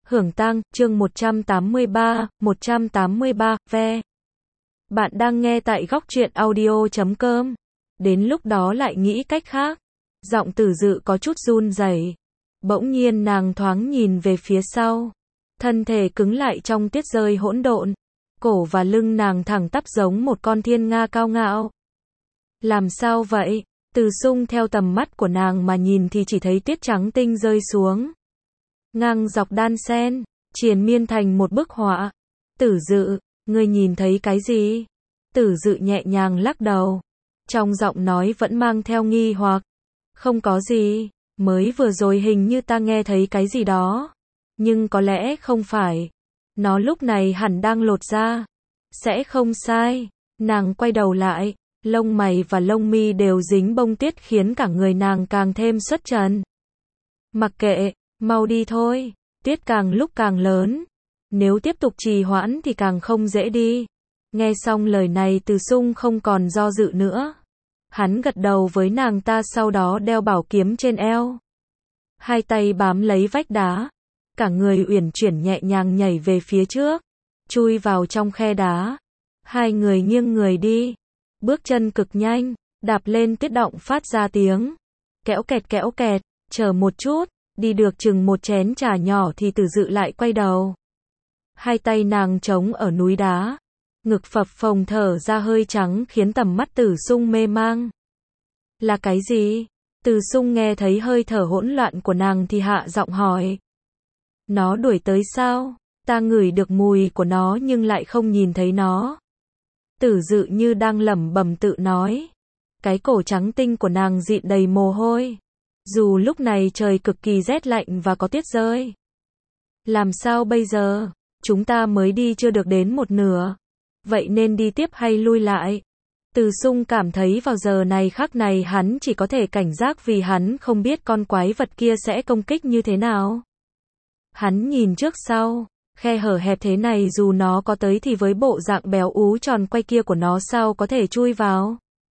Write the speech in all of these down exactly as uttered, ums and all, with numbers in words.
Hưởng tang, chương một trăm tám mươi ba, một trăm tám mươi ba, ve. Bạn đang nghe tại góc truyện audio chấm com. Đến lúc đó lại nghĩ cách khác. Giọng Tử Dự có chút run rẩy. Bỗng nhiên nàng thoáng nhìn về phía sau. Thân thể cứng lại trong tiết rơi hỗn độn. Cổ và lưng nàng thẳng tắp giống một con thiên nga cao ngạo. Làm sao vậy? Từ Sung theo tầm mắt của nàng mà nhìn thì chỉ thấy tiết trắng tinh rơi xuống. Ngang dọc đan sen, triền miên thành một bức họa. Tử Dự, ngươi nhìn thấy cái gì? Tử Dự nhẹ nhàng lắc đầu. Trong giọng nói vẫn mang theo nghi hoặc. Không có gì, mới vừa rồi hình như ta nghe thấy cái gì đó. Nhưng có lẽ không phải. Nó lúc này hẳn đang lột ra. Sẽ không sai. Nàng quay đầu lại, lông mày và lông mi đều dính bông tiết khiến cả người nàng càng thêm xuất trần. Mặc kệ, mau đi thôi, tiết càng lúc càng lớn. Nếu tiếp tục trì hoãn thì càng không dễ đi. Nghe xong lời này Từ Sung không còn do dự nữa. Hắn gật đầu với nàng ta, sau đó đeo bảo kiếm trên eo. Hai tay bám lấy vách đá. Cả người uyển chuyển nhẹ nhàng nhảy về phía trước. Chui vào trong khe đá. Hai người nghiêng người đi. Bước chân cực nhanh. Đạp lên tiết động phát ra tiếng. Kẽo kẹt kẽo kẹt. Chờ một chút. Đi được chừng một chén trà nhỏ thì Tử Dự lại quay đầu. Hai tay nàng chống ở núi đá. Ngực phập phồng thở ra hơi trắng khiến tầm mắt Tử Sung mê mang. Là cái gì? Từ Sung nghe thấy hơi thở hỗn loạn của nàng thì hạ giọng hỏi. Nó đuổi tới sao? Ta ngửi được mùi của nó nhưng lại không nhìn thấy nó. Tử Dự như đang lẩm bẩm tự nói. Cái cổ trắng tinh của nàng dịn đầy mồ hôi. Dù lúc này trời cực kỳ rét lạnh và có tuyết rơi. Làm sao bây giờ? Chúng ta mới đi chưa được đến một nửa. Vậy nên đi tiếp hay lui lại? Từ Sung cảm thấy vào giờ này khắc này hắn chỉ có thể cảnh giác vì hắn không biết con quái vật kia sẽ công kích như thế nào. Hắn nhìn trước sau, khe hở hẹp thế này dù nó có tới thì với bộ dạng béo ú tròn quay kia của nó sao có thể chui vào.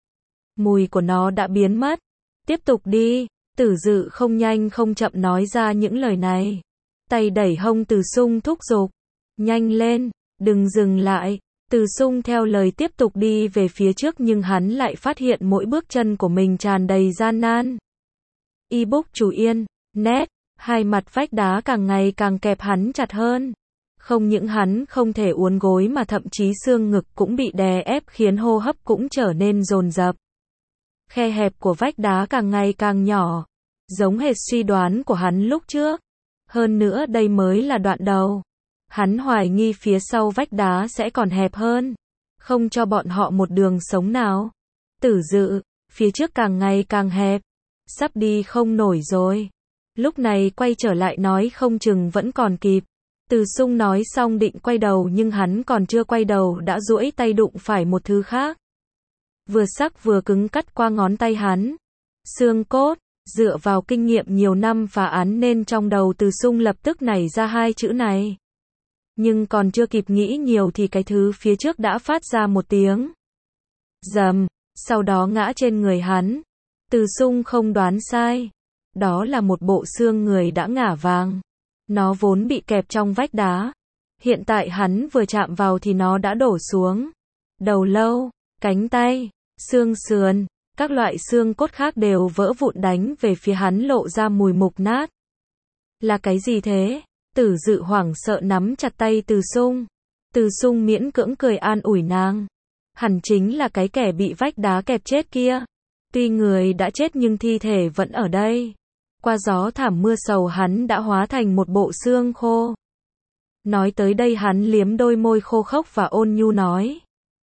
Mùi của nó đã biến mất. Tiếp tục đi. Tử Dự không nhanh không chậm nói ra những lời này. Tay đẩy hông Từ Sung thúc giục. Nhanh lên, đừng dừng lại. Từ Sung theo lời tiếp tục đi về phía trước nhưng hắn lại phát hiện mỗi bước chân của mình tràn đầy gian nan. Ebook chủ yên, nét, hai mặt vách đá càng ngày càng kẹp hắn chặt hơn. Không những hắn không thể uốn gối mà thậm chí xương ngực cũng bị đè ép khiến hô hấp cũng trở nên dồn dập. Khe hẹp của vách đá càng ngày càng nhỏ, giống hệt suy đoán của hắn lúc trước. Hơn nữa đây mới là đoạn đầu. Hắn hoài nghi phía sau vách đá sẽ còn hẹp hơn, không cho bọn họ một đường sống nào. Tử Dự, phía trước càng ngày càng hẹp, sắp đi không nổi rồi. Lúc này quay trở lại nói không chừng vẫn còn kịp. Từ Sung nói xong định quay đầu nhưng hắn còn chưa quay đầu đã duỗi tay đụng phải một thứ khác. Vừa sắc vừa cứng cắt qua ngón tay hắn. Xương cốt. Dựa vào kinh nghiệm nhiều năm phá án nên trong đầu Từ Sung lập tức nảy ra hai chữ này. Nhưng còn chưa kịp nghĩ nhiều thì cái thứ phía trước đã phát ra một tiếng rầm, sau đó ngã trên người hắn. Từ Sung không đoán sai. Đó là một bộ xương người đã ngả vàng. Nó vốn bị kẹp trong vách đá. Hiện tại hắn vừa chạm vào thì nó đã đổ xuống. Đầu lâu, cánh tay, xương sườn, các loại xương cốt khác đều vỡ vụn đánh về phía hắn lộ ra mùi mục nát. Là cái gì thế? Tử Dự hoảng sợ nắm chặt tay Từ Sung. Từ Sung miễn cưỡng cười an ủi nàng. Hẳn chính là cái kẻ bị vách đá kẹp chết kia. Tuy người đã chết nhưng thi thể vẫn ở đây. Qua gió thảm mưa sầu hắn đã hóa thành một bộ xương khô. Nói tới đây hắn liếm đôi môi khô khốc và ôn nhu nói.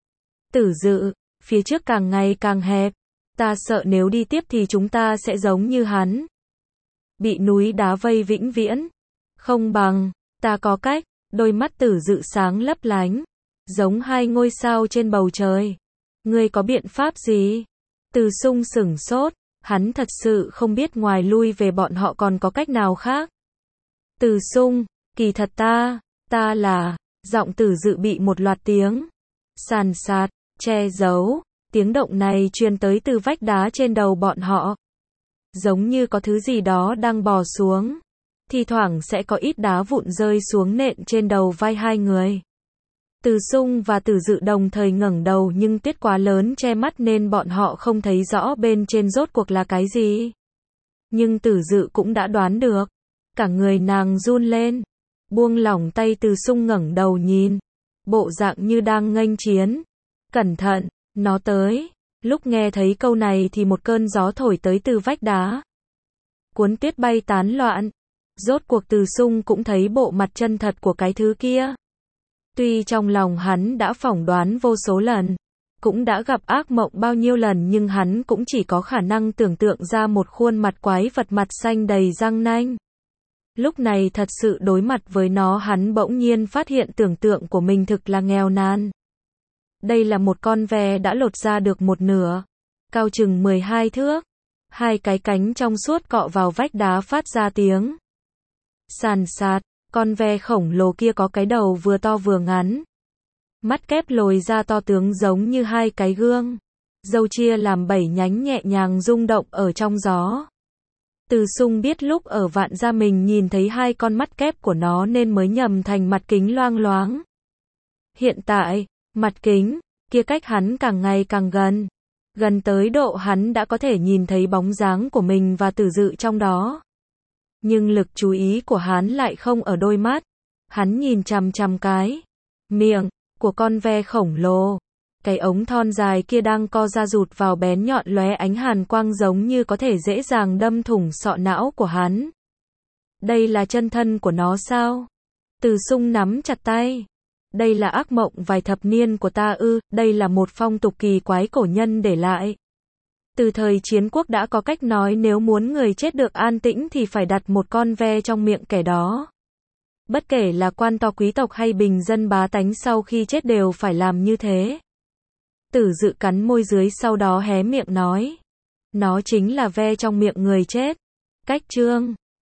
Tử Dự, phía trước càng ngày càng hẹp. Ta sợ nếu đi tiếp thì chúng ta sẽ giống như hắn. Bị núi đá vây vĩnh viễn. Không bằng, ta có cách. Đôi mắt Tử Dự sáng lấp lánh, giống hai ngôi sao trên bầu trời. Ngươi có biện pháp gì? Từ Sung sửng sốt, hắn thật sự không biết ngoài lui về bọn họ còn có cách nào khác. Từ Sung, kỳ thật ta, ta là, giọng Tử Dự bị một loạt tiếng sàn sạt, che giấu. Tiếng động này truyền tới từ vách đá trên đầu bọn họ. Giống như có thứ gì đó đang bò xuống. Thi thoảng sẽ có ít đá vụn rơi xuống nện trên đầu vai hai người. Từ Sung và Từ Dự đồng thời ngẩng đầu nhưng tuyết quá lớn che mắt nên bọn họ không thấy rõ bên trên rốt cuộc là cái gì. Nhưng Từ Dự cũng đã đoán được. Cả người nàng run lên. Buông lỏng tay Từ Sung ngẩng đầu nhìn. Bộ dạng như đang nghênh chiến. Cẩn thận, nó tới. Lúc nghe thấy câu này thì một cơn gió thổi tới từ vách đá. Cuốn tuyết bay tán loạn. Rốt cuộc Từ Sung cũng thấy bộ mặt chân thật của cái thứ kia. Tuy trong lòng hắn đã phỏng đoán vô số lần, cũng đã gặp ác mộng bao nhiêu lần nhưng hắn cũng chỉ có khả năng tưởng tượng ra một khuôn mặt quái vật mặt xanh đầy răng nanh. Lúc này thật sự đối mặt với nó hắn bỗng nhiên phát hiện tưởng tượng của mình thực là nghèo nàn. Đây là một con ve đã lột ra được một nửa, cao chừng mười hai thước. Hai cái cánh trong suốt cọ vào vách đá phát ra tiếng sàn sạt. Con ve khổng lồ kia có cái đầu vừa to vừa ngắn. Mắt kép lồi ra to tướng giống như hai cái gương. Râu chia làm bảy nhánh nhẹ nhàng rung động ở trong gió. Từ Sung biết lúc ở Vạn Gia mình nhìn thấy hai con mắt kép của nó nên mới nhầm thành mặt kính loang loáng. Hiện tại, mặt kính kia cách hắn càng ngày càng gần. Gần tới độ hắn đã có thể nhìn thấy bóng dáng của mình và Từ Dự trong đó. Nhưng lực chú ý của hắn lại không ở đôi mắt. Hắn nhìn chằm chằm cái miệng của con ve khổng lồ. Cái ống thon dài kia đang co ra rụt vào bén nhọn lóe ánh hàn quang giống như có thể dễ dàng đâm thủng sọ não của hắn. Đây là chân thân của nó sao? Từ Sung nắm chặt tay. Đây là ác mộng vài thập niên của ta ư, đây là một phong tục kỳ quái cổ nhân để lại. Từ thời chiến quốc đã có cách nói nếu muốn người chết được an tĩnh thì phải đặt một con ve trong miệng kẻ đó. Bất kể là quan to quý tộc hay bình dân bá tánh sau khi chết đều phải làm như thế. Tử Dự cắn môi dưới sau đó hé miệng nói. Nó chính là ve trong miệng người chết. Cách chương